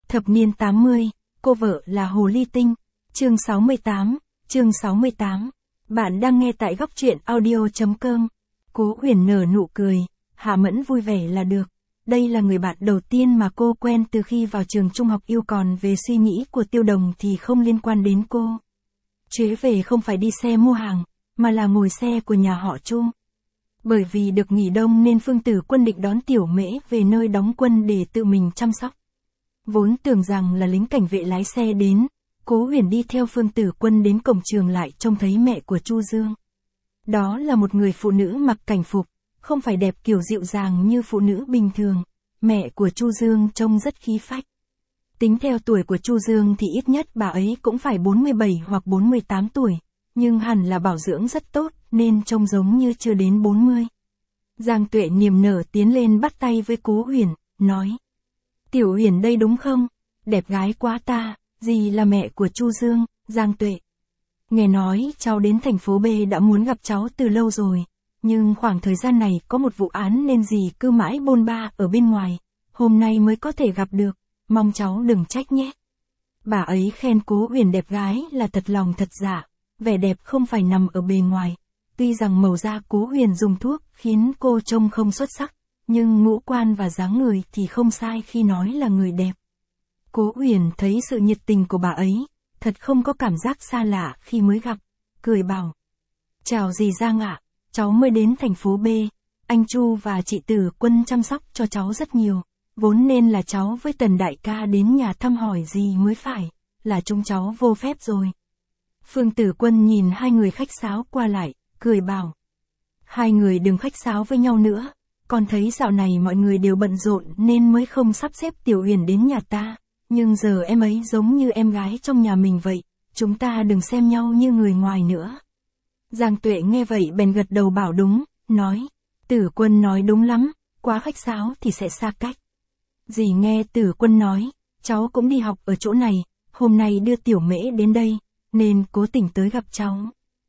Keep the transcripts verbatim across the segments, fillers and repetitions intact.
Thập niên tám mươi, cô vợ là Hồ Ly Tinh, chương sáu mươi tám, chương sáu mươi tám. Bạn đang nghe tại góc truyện audio.com. Cố Huyền nở nụ cười, Hạ Mẫn vui vẻ là được. Đây là người bạn đầu tiên mà cô quen từ khi vào trường trung học yêu, còn về suy nghĩ của Tiêu Đồng thì không liên quan đến cô. Chuyến về không phải đi xe mua hàng, mà là ngồi xe của nhà họ Chu. Bởi vì được nghỉ đông nên Phương Tử Quân định đón Tiểu Mễ về nơi đóng quân để tự mình chăm sóc. Vốn tưởng rằng là lính cảnh vệ lái xe đến, Cố Huyền đi theo Phương Tử Quân đến cổng trường lại trông thấy mẹ của Chu Dương. Đó là một người phụ nữ mặc cảnh phục, không phải đẹp kiểu dịu dàng như phụ nữ bình thường. Mẹ của Chu Dương trông rất khí phách. Tính theo tuổi của Chu Dương thì ít nhất bà ấy cũng phải bốn mươi bảy hoặc bốn mươi tám tuổi, nhưng hẳn là bảo dưỡng rất tốt nên trông giống như chưa đến bốn mươi. Giang Tuệ niềm nở tiến lên bắt tay với Cố Huyền, nói: "Tiểu Huyền đây đúng không? Đẹp gái quá ta, dì là mẹ của Chu Dương." Giang Tuệ: "Nghe nói cháu đến thành phố B đã muốn gặp cháu từ lâu rồi, nhưng khoảng thời gian này có một vụ án nên dì cứ mãi bôn ba ở bên ngoài, hôm nay mới có thể gặp được, mong cháu đừng trách nhé." Bà ấy khen Cố Huyền đẹp gái là thật lòng thật dạ, vẻ đẹp không phải nằm ở bề ngoài. Tuy rằng màu da Cố Huyền dùng thuốc khiến cô trông không xuất sắc, nhưng ngũ quan và dáng người thì không sai khi nói là người đẹp. Cố Huyền thấy sự nhiệt tình của bà ấy, thật không có cảm giác xa lạ khi mới gặp, cười bảo: "Chào dì Giang ạ, cháu mới đến thành phố B, anh Chu và chị Tử Quân chăm sóc cho cháu rất nhiều, vốn nên là cháu với Tần đại ca đến nhà thăm hỏi dì mới phải, là chúng cháu vô phép rồi." Phương Tử Quân nhìn hai người khách sáo qua lại, cười bảo: "Hai người đừng khách sáo với nhau nữa, con thấy dạo này mọi người đều bận rộn nên mới không sắp xếp Tiểu Huyền đến nhà ta, nhưng giờ em ấy giống như em gái trong nhà mình vậy, chúng ta đừng xem nhau như người ngoài nữa." Giang Tuệ nghe vậy bèn gật đầu bảo đúng, nói: "Tử Quân nói đúng lắm, quá khách sáo thì sẽ xa cách. Dì nghe Tử Quân nói, cháu cũng đi học ở chỗ này, hôm nay đưa Tiểu Mễ đến đây, nên cố tình tới gặp cháu.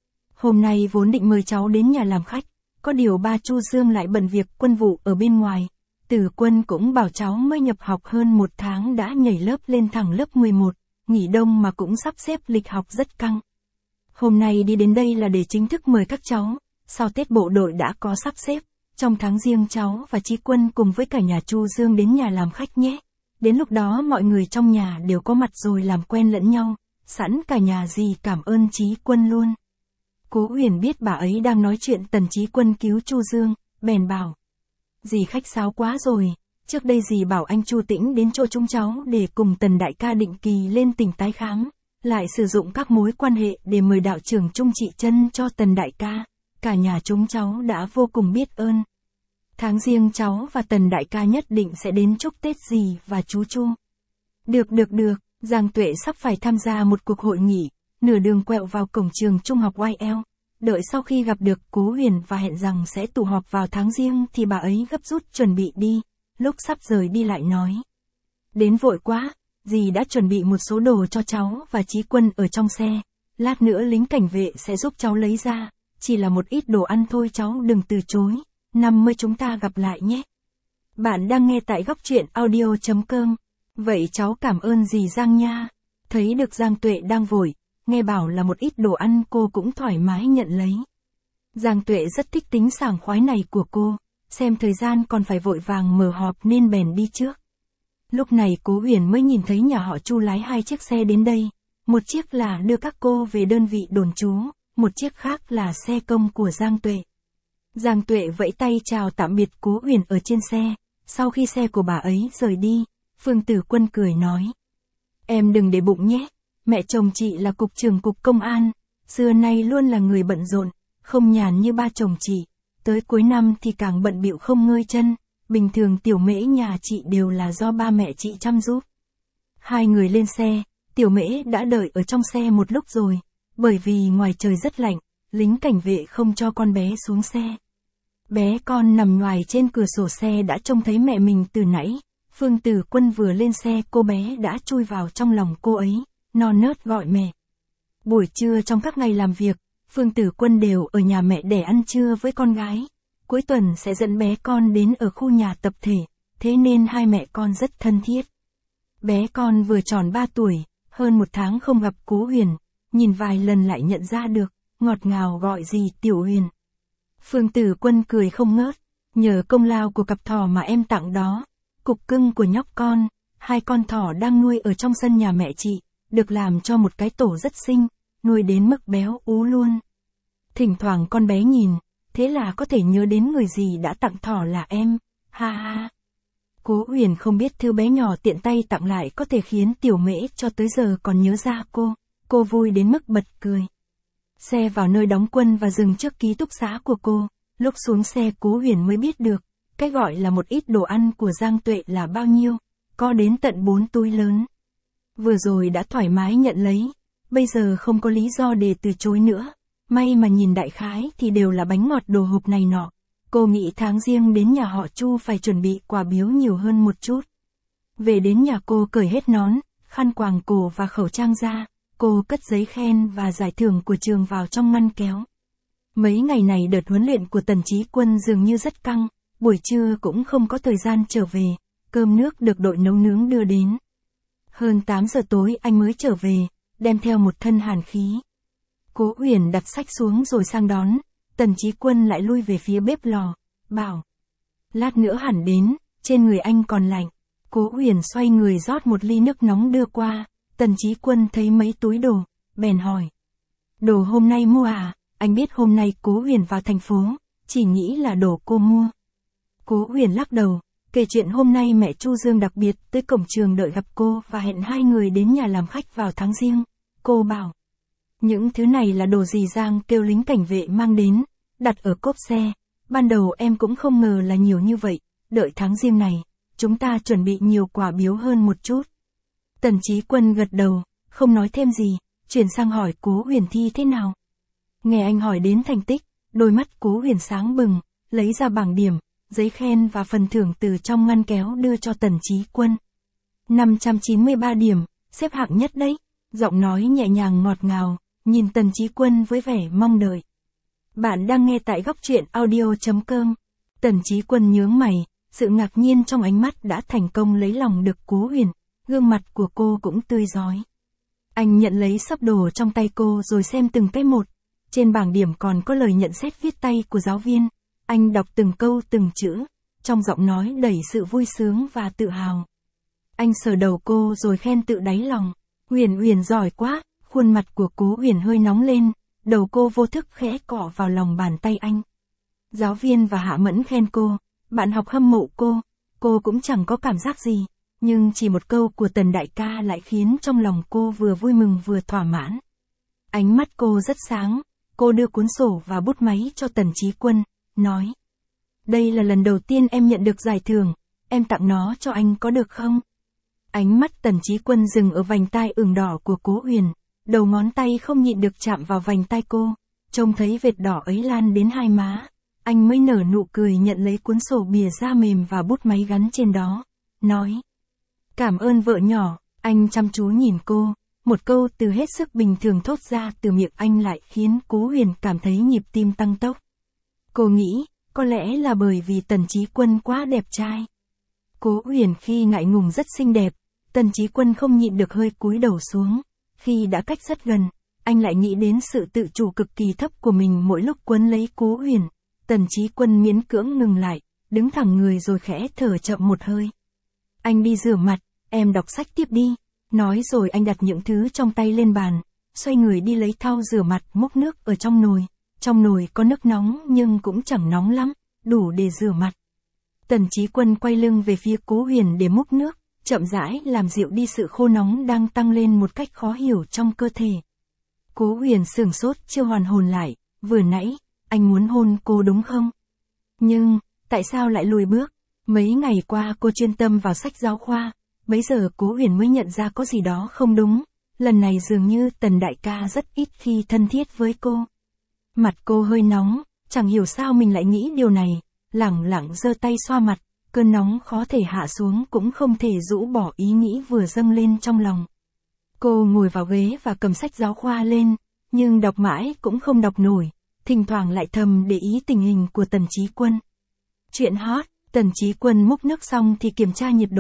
Hôm nay vốn định mời cháu đến nhà làm khách, có điều ba Chu Dương lại bận việc quân vụ ở bên ngoài. Tử Quân cũng bảo cháu mới nhập học hơn một tháng đã nhảy lớp lên thẳng lớp mười một, nghỉ đông mà cũng sắp xếp lịch học rất căng. Hôm nay đi đến đây là để chính thức mời các cháu, sau Tết bộ đội đã có sắp xếp, trong tháng riêng cháu và Chí Quân cùng với cả nhà Chu Dương đến nhà làm khách nhé. Đến lúc đó mọi người trong nhà đều có mặt rồi làm quen lẫn nhau, sẵn cả nhà dì cảm ơn Chí Quân luôn." Cố Huyền biết bà ấy đang nói chuyện Tần Chí Quân cứu Chu Dương, bèn bảo: "Dì khách sáo quá rồi, trước đây dì bảo anh Chu Tĩnh đến chỗ chúng cháu để cùng Tần đại ca định kỳ lên tỉnh tái khám, lại sử dụng các mối quan hệ để mời đạo trưởng Trung Trị Chân cho Tần đại ca, cả nhà chúng cháu đã vô cùng biết ơn. Tháng riêng cháu và Tần đại ca nhất định sẽ đến chúc Tết dì và chú Chu." Được được được, Giang Tuệ sắp phải tham gia một cuộc hội nghị, nửa đường quẹo vào cổng trường trung học Y L. Đợi sau khi gặp được Cố Huyền và hẹn rằng sẽ tụ họp vào tháng riêng thì bà ấy gấp rút chuẩn bị đi, lúc sắp rời đi lại nói: "Đến vội quá, dì đã chuẩn bị một số đồ cho cháu và Chí Quân ở trong xe, lát nữa lính cảnh vệ sẽ giúp cháu lấy ra, chỉ là một ít đồ ăn thôi, cháu đừng từ chối, năm mươi chúng ta gặp lại nhé." Bạn đang nghe tại góc truyện audio.com. "Vậy cháu cảm ơn dì Giang nha." Thấy được Giang Tuệ đang vội, nghe bảo là một ít đồ ăn cô cũng thoải mái nhận lấy. Giang Tuệ rất thích tính sảng khoái này của cô, xem thời gian còn phải vội vàng mở họp nên bèn đi trước. Lúc này Cố Huyền mới nhìn thấy nhà họ Chu lái hai chiếc xe đến đây, một chiếc là đưa các cô về đơn vị đồn trú, một chiếc khác là xe công của Giang Tuệ. Giang Tuệ vẫy tay chào tạm biệt Cố Huyền ở trên xe, sau khi xe của bà ấy rời đi, Phương Tử Quân cười nói: "Em đừng để bụng nhé, mẹ chồng chị là cục trưởng cục công an, xưa nay luôn là người bận rộn, không nhàn như ba chồng chị, tới cuối năm thì càng bận bịu không ngơi chân, bình thường Tiểu Mễ nhà chị đều là do ba mẹ chị chăm giúp." Hai người lên xe, Tiểu Mễ đã đợi ở trong xe một lúc rồi, bởi vì ngoài trời rất lạnh, lính cảnh vệ không cho con bé xuống xe. Bé con nằm ngoài trên cửa sổ xe đã trông thấy mẹ mình từ nãy. Phương Tử Quân vừa lên xe cô bé đã chui vào trong lòng cô ấy, non nớt gọi mẹ. Buổi trưa trong các ngày làm việc, Phương Tử Quân đều ở nhà mẹ để ăn trưa với con gái. Cuối tuần sẽ dẫn bé con đến ở khu nhà tập thể, thế nên hai mẹ con rất thân thiết. Bé con vừa tròn ba tuổi, hơn một tháng không gặp Cố Huyền, nhìn vài lần lại nhận ra được, ngọt ngào gọi gì Tiểu Huyền. Phương Tử Quân cười không ngớt, nhờ công lao của cặp thỏ mà em tặng đó, cục cưng của nhóc con, hai con thỏ đang nuôi ở trong sân nhà mẹ chị, được làm cho một cái tổ rất xinh, nuôi đến mức béo ú luôn. Thỉnh thoảng con bé nhìn, thế là có thể nhớ đến người gì đã tặng thỏ là em, ha ha. Cố Huyền không biết thứ bé nhỏ tiện tay tặng lại có thể khiến Tiểu Mễ cho tới giờ còn nhớ ra cô, cô vui đến mức bật cười. Xe vào nơi đóng quân và dừng trước ký túc xá của cô, lúc xuống xe Cố Huyền mới biết được, cái gọi là một ít đồ ăn của Giang Tuệ là bao nhiêu, có đến tận bốn túi lớn. Vừa rồi đã thoải mái nhận lấy, bây giờ không có lý do để từ chối nữa, may mà nhìn đại khái thì đều là bánh ngọt đồ hộp này nọ. Cô nghĩ tháng riêng đến nhà họ Chu phải chuẩn bị quà biếu nhiều hơn một chút. Về đến nhà cô cởi hết nón, khăn quàng cổ và khẩu trang ra, cô cất giấy khen và giải thưởng của trường vào trong ngăn kéo. Mấy ngày này đợt huấn luyện của Tần Chí Quân dường như rất căng, buổi trưa cũng không có thời gian trở về, cơm nước được đội nấu nướng đưa đến. Hơn tám giờ tối anh mới trở về, đem theo một thân hàn khí. Cố Huyền đặt sách xuống rồi sang đón, Tần Chí Quân lại lui về phía bếp lò, bảo. Lát nữa hẳn đến, trên người anh còn lạnh. Cố Huyền xoay người rót một ly nước nóng đưa qua, Tần Chí Quân thấy mấy túi đồ, bèn hỏi. Đồ hôm nay mua à? Anh biết hôm nay Cố Huyền vào thành phố, chỉ nghĩ là đồ cô mua. Cố Huyền lắc đầu, kể chuyện hôm nay mẹ Chu Dương đặc biệt tới cổng trường đợi gặp cô và hẹn hai người đến nhà làm khách vào tháng riêng. Cô bảo. Những thứ này là đồ gì Giang kêu lính cảnh vệ mang đến, đặt ở cốp xe. Ban đầu em cũng không ngờ là nhiều như vậy, đợi tháng riêng này, chúng ta chuẩn bị nhiều quà biếu hơn một chút. Tần Chí Quân gật đầu, không nói thêm gì, chuyển sang hỏi Cố Huyền thi thế nào. Nghe anh hỏi đến thành tích, đôi mắt Cố Huyền sáng bừng, lấy ra bảng điểm, giấy khen và phần thưởng từ trong ngăn kéo đưa cho Tần Chí Quân. năm trăm chín mươi ba điểm, xếp hạng nhất đấy, giọng nói nhẹ nhàng ngọt ngào, nhìn Tần Chí Quân với vẻ mong đợi. Bạn đang nghe tại góc truyện audio chấm com. Tần Chí Quân nhướng mày, sự ngạc nhiên trong ánh mắt đã thành công lấy lòng được Cố Huyền, gương mặt của cô cũng tươi rói. Anh nhận lấy sấp đồ trong tay cô rồi xem từng cái một, trên bảng điểm còn có lời nhận xét viết tay của giáo viên, anh đọc từng câu từng chữ, trong giọng nói đầy sự vui sướng và tự hào. Anh sờ đầu cô rồi khen tự đáy lòng, Huyền Huyền giỏi quá, khuôn mặt của Cố Huyền hơi nóng lên. Đầu cô vô thức khẽ cọ vào lòng bàn tay anh. Giáo viên và Hạ Mẫn khen cô, bạn học hâm mộ cô, cô cũng chẳng có cảm giác gì, nhưng chỉ một câu của Tần đại ca lại khiến trong lòng cô vừa vui mừng vừa thỏa mãn. Ánh mắt cô rất sáng, cô đưa cuốn sổ và bút máy cho Tần Chí Quân, nói. Đây là lần đầu tiên em nhận được giải thưởng, em tặng nó cho anh có được không? Ánh mắt Tần Chí Quân dừng ở vành tai ửng đỏ của Cố Huyền. Đầu ngón tay không nhịn được chạm vào vành tai cô, trông thấy vệt đỏ ấy lan đến hai má, anh mới nở nụ cười nhận lấy cuốn sổ bìa da mềm và bút máy gắn trên đó, nói. Cảm ơn vợ nhỏ, anh chăm chú nhìn cô, một câu từ hết sức bình thường thốt ra từ miệng anh lại khiến Cố Huyền cảm thấy nhịp tim tăng tốc. Cô nghĩ, có lẽ là bởi vì Tần Chí Quân quá đẹp trai. Cố Huyền khi ngại ngùng rất xinh đẹp, Tần Chí Quân không nhịn được hơi cúi đầu xuống. Khi đã cách rất gần, anh lại nghĩ đến sự tự chủ cực kỳ thấp của mình mỗi lúc quấn lấy Cố Huyền. Tần Chí Quân miễn cưỡng ngừng lại, đứng thẳng người rồi khẽ thở chậm một hơi. Anh đi rửa mặt, em đọc sách tiếp đi. Nói rồi anh đặt những thứ trong tay lên bàn, xoay người đi lấy thau rửa mặt múc nước ở trong nồi. Trong nồi có nước nóng nhưng cũng chẳng nóng lắm, đủ để rửa mặt. Tần Chí Quân quay lưng về phía Cố Huyền để múc nước, chậm rãi làm dịu đi sự khô nóng đang tăng lên một cách khó hiểu trong cơ thể. Cố Huyền sửng sốt chưa hoàn hồn lại, vừa nãy, anh muốn hôn cô đúng không? Nhưng, tại sao lại lùi bước? Mấy ngày qua cô chuyên tâm vào sách giáo khoa, bấy giờ Cố Huyền mới nhận ra có gì đó không đúng, lần này dường như Tần đại ca rất ít khi thân thiết với cô. Mặt cô hơi nóng, chẳng hiểu sao mình lại nghĩ điều này, lẳng lặng giơ tay xoa mặt. Cơn nóng khó thể hạ xuống cũng không thể rũ bỏ ý nghĩ vừa dâng lên trong lòng. Cô ngồi vào ghế và cầm sách giáo khoa lên, nhưng đọc mãi cũng không đọc nổi, thỉnh thoảng lại thầm để ý tình hình của Tần Chí Quân. Chuyện hot, Tần Chí Quân múc nước xong thì kiểm tra nhiệt độ,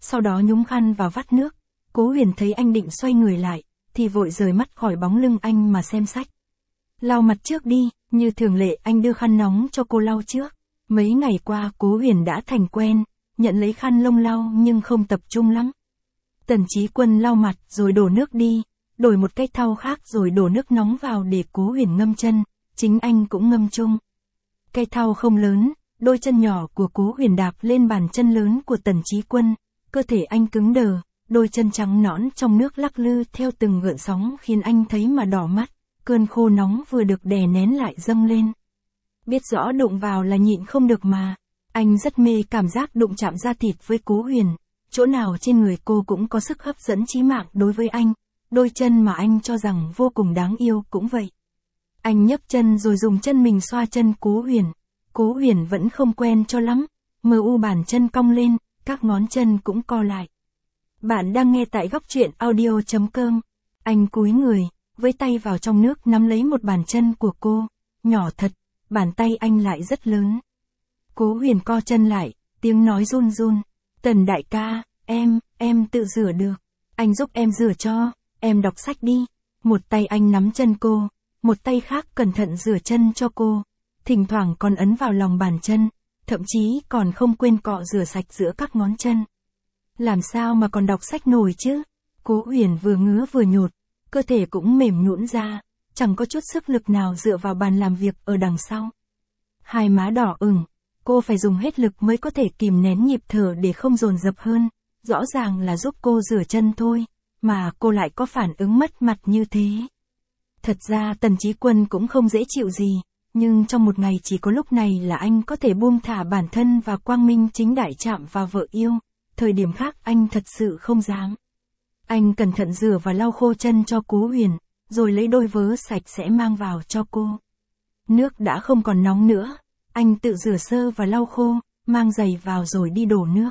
sau đó nhúng khăn vào vắt nước. Cố Huyền thấy anh định xoay người lại, thì vội rời mắt khỏi bóng lưng anh mà xem sách. Lau mặt trước đi, như thường lệ anh đưa khăn nóng cho cô lau trước. Mấy ngày qua Cố Huyền đã thành quen, nhận lấy khăn lông lau nhưng không tập trung lắm. Tần Chí Quân lau mặt rồi đổ nước đi, đổi một cái thau khác rồi đổ nước nóng vào để Cố Huyền ngâm chân, chính anh cũng ngâm chung. Cái thau không lớn, đôi chân nhỏ của Cố Huyền đạp lên bàn chân lớn của Tần Chí Quân, cơ thể anh cứng đờ, đôi chân trắng nõn trong nước lắc lư theo từng gợn sóng khiến anh thấy mà đỏ mắt, cơn khô nóng vừa được đè nén lại dâng lên. Biết rõ đụng vào là nhịn không được mà, anh rất mê cảm giác đụng chạm da thịt với Cố Huyền, chỗ nào trên người cô cũng có sức hấp dẫn chí mạng đối với anh, đôi chân mà anh cho rằng vô cùng đáng yêu cũng vậy. Anh nhấc chân rồi dùng chân mình xoa chân Cố Huyền, Cố Huyền vẫn không quen cho lắm, mờ u bàn chân cong lên, các ngón chân cũng co lại. Bạn đang nghe tại góc truyện audio chấm com. Anh cúi người, với tay vào trong nước nắm lấy một bàn chân của cô, nhỏ thật, bàn tay anh lại rất lớn. Cố Huyền co chân lại, tiếng nói run run, Tần đại ca, em, em tự rửa được, anh giúp em rửa cho, em đọc sách đi. Một tay anh nắm chân cô, một tay khác cẩn thận rửa chân cho cô, thỉnh thoảng còn ấn vào lòng bàn chân, thậm chí còn không quên cọ rửa sạch giữa các ngón chân. Làm sao mà còn đọc sách nổi chứ? Cố Huyền vừa ngứa vừa nhột, cơ thể cũng mềm nhũn ra, chẳng có chút sức lực nào dựa vào bàn làm việc ở đằng sau. Hai má đỏ ửng, cô phải dùng hết lực mới có thể kìm nén nhịp thở để không dồn dập hơn, rõ ràng là giúp cô rửa chân thôi, mà cô lại có phản ứng mất mặt như thế. Thật ra Tần Chí Quân cũng không dễ chịu gì, nhưng trong một ngày chỉ có lúc này là anh có thể buông thả bản thân và quang minh chính đại chạm vào vợ yêu, thời điểm khác anh thật sự không dám. Anh cẩn thận rửa và lau khô chân cho Cố Huyền, rồi lấy đôi vớ sạch sẽ mang vào cho cô. Nước đã không còn nóng nữa, anh tự rửa sơ và lau khô, mang giày vào rồi đi đổ nước.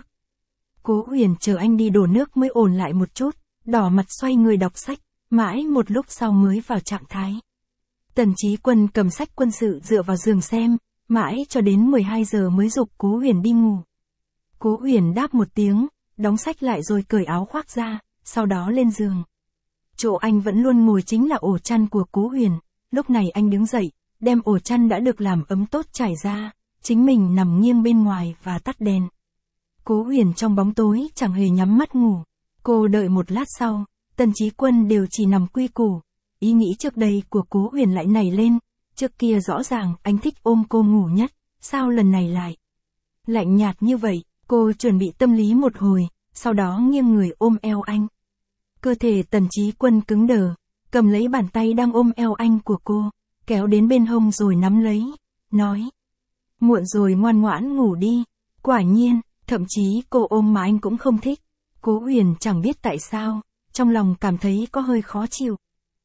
Cố Huyền chờ anh đi đổ nước mới ổn lại một chút, đỏ mặt xoay người đọc sách, mãi một lúc sau mới vào trạng thái. Tần Chí Quân cầm sách quân sự dựa vào giường xem, mãi cho đến mười hai giờ mới giục Cố Huyền đi ngủ. Cố Huyền đáp một tiếng, đóng sách lại rồi cởi áo khoác ra, sau đó lên giường. Chỗ anh vẫn luôn ngồi chính là ổ chăn của Cố Huyền, lúc này anh đứng dậy, đem ổ chăn đã được làm ấm tốt trải ra, chính mình nằm nghiêng bên ngoài và tắt đèn. Cố Huyền trong bóng tối chẳng hề nhắm mắt ngủ, cô đợi một lát sau, Tần Chí Quân đều chỉ nằm quy củ. Ý nghĩ trước đây của Cố Huyền lại nảy lên, trước kia rõ ràng anh thích ôm cô ngủ nhất, sao lần này lại lạnh nhạt như vậy. Cô chuẩn bị tâm lý một hồi, sau đó nghiêng người ôm eo anh. Cơ thể Tần Chí Quân cứng đờ, cầm lấy bàn tay đang ôm eo anh của cô, kéo đến bên hông rồi nắm lấy, nói: muộn rồi, ngoan ngoãn ngủ đi. Quả nhiên, thậm chí cô ôm mà anh cũng không thích. Cố Huyền chẳng biết tại sao, trong lòng cảm thấy có hơi khó chịu.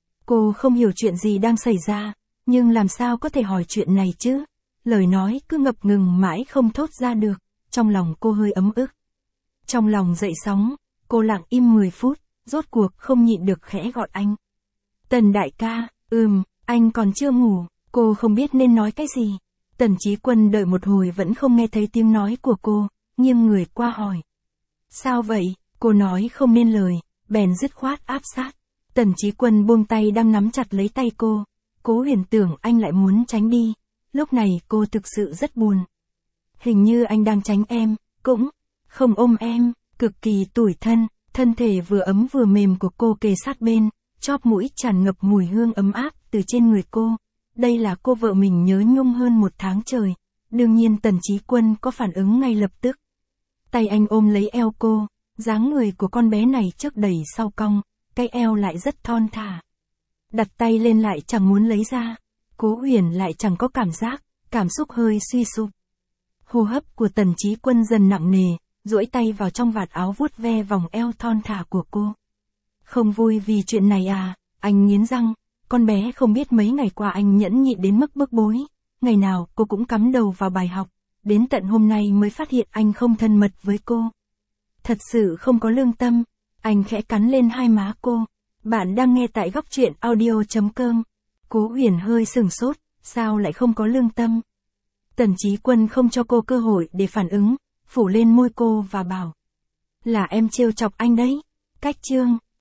Cô không hiểu chuyện gì đang xảy ra, nhưng làm sao có thể hỏi chuyện này chứ? Lời nói cứ ngập ngừng mãi không thốt ra được, trong lòng cô hơi ấm ức. Trong lòng dậy sóng, cô lặng im mười phút, rốt cuộc không nhịn được khẽ gọi anh. Tần đại ca, ừm, anh còn chưa ngủ. Cô không biết nên nói cái gì. Tần Chí Quân đợi một hồi vẫn không nghe thấy tiếng nói của cô, nghiêng người qua hỏi: sao vậy? Cô nói không nên lời, bèn dứt khoát áp sát. Tần Chí Quân buông tay đang nắm chặt lấy tay cô. Cố Huyền tưởng anh lại muốn tránh đi. Lúc này cô thực sự rất buồn. Hình như anh đang tránh em, cũng không ôm em, cực kỳ tủi thân. Thân thể vừa ấm vừa mềm của cô kề sát bên, chóp mũi tràn ngập mùi hương ấm áp từ trên người cô. Đây là cô vợ mình nhớ nhung hơn một tháng trời. Đương nhiên Tần Chí Quân có phản ứng ngay lập tức. Tay anh ôm lấy eo cô, dáng người của con bé này trước đẩy sau cong, cái eo lại rất thon thả. Đặt tay lên lại chẳng muốn lấy ra. Cố Huyền lại chẳng có cảm giác, cảm xúc hơi suy sụp. Hô hấp của Tần Chí Quân dần nặng nề, duỗi tay vào trong vạt áo vuốt ve vòng eo thon thả của cô. Không vui vì chuyện này à? Anh nghiến răng, con bé không biết mấy ngày qua anh nhẫn nhịn đến mức bức bối. Ngày nào cô cũng cắm đầu vào bài học, đến tận hôm nay mới phát hiện anh không thân mật với cô. Thật sự không có lương tâm. Anh khẽ cắn lên hai má cô. Bạn đang nghe tại góc truyện audio chấm com. Cố Huyền hơi sừng sốt, sao lại không có lương tâm? Tần Chí Quân không cho cô cơ hội để phản ứng, phủ lên môi cô và bảo: Là em trêu chọc anh đấy. Cách chương.